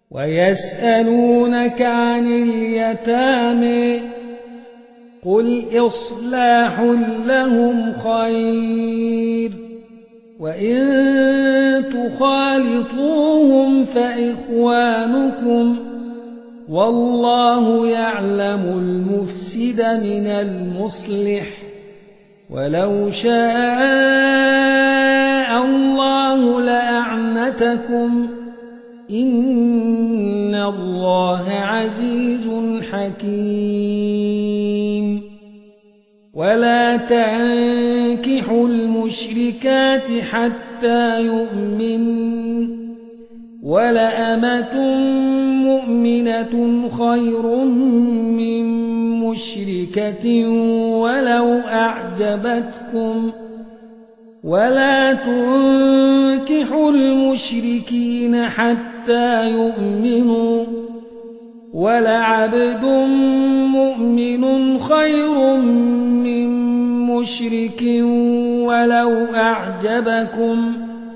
ويسألونك عن اليتامى قل إصلاح لهم خير وإن تخالطوهم فإخوانكم والله يعلم المفسد من المصلح ولو شاء الله لأعنتكم إن الله عزيز حكيم ولا تنكحوا المشركات حتى يؤمنوا ولأمة مؤمنة خير من مشركة ولو أعجبتكم ولا تنكحوا المشركين حتى يؤمنوا ولعبد مؤمن خير من مشرك ولو أعجبكم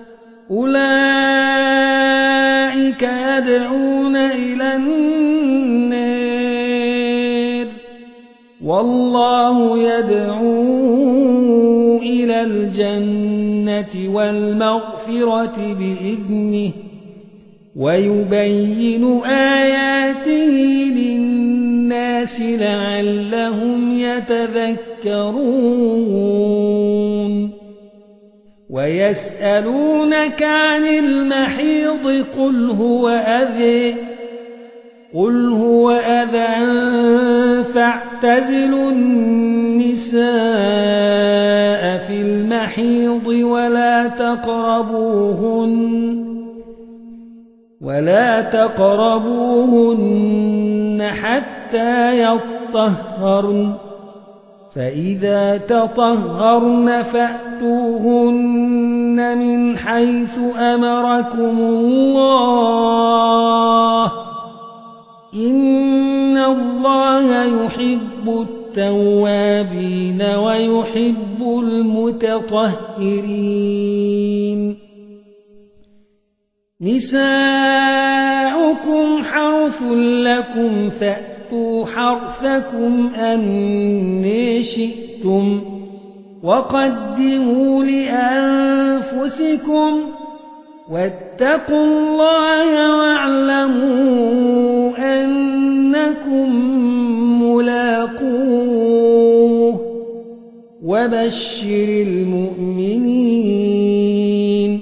أولئك يدعون إلى النار والله يدعو إلى الجنة والمغفرة بإذنه ويبين آياته للناس لعلهم يتذكرون ويسألونك عن المحيض قل هو أذى فاعتزلوا النساء في المحيض ولا تقربوهن حتى يطهرن فإذا تطهرن فأتوهن من حيث أمركم الله إن الله يحب التوابين ويحب المتطهرين نساؤكم حرث لكم فأتوا حرثكم أن شئتم وقدموا لأنفسكم واتقوا الله واعلموا أنكم ملاقوه وبشر المؤمنين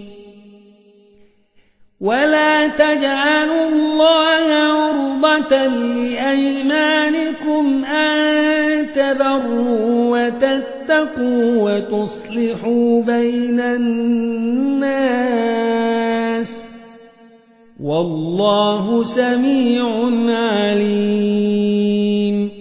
ولا تجعلوا الله عرضة لأيمانكم أن تبروا وتتقوا وتصلحوا بين الناس والله سميع عليم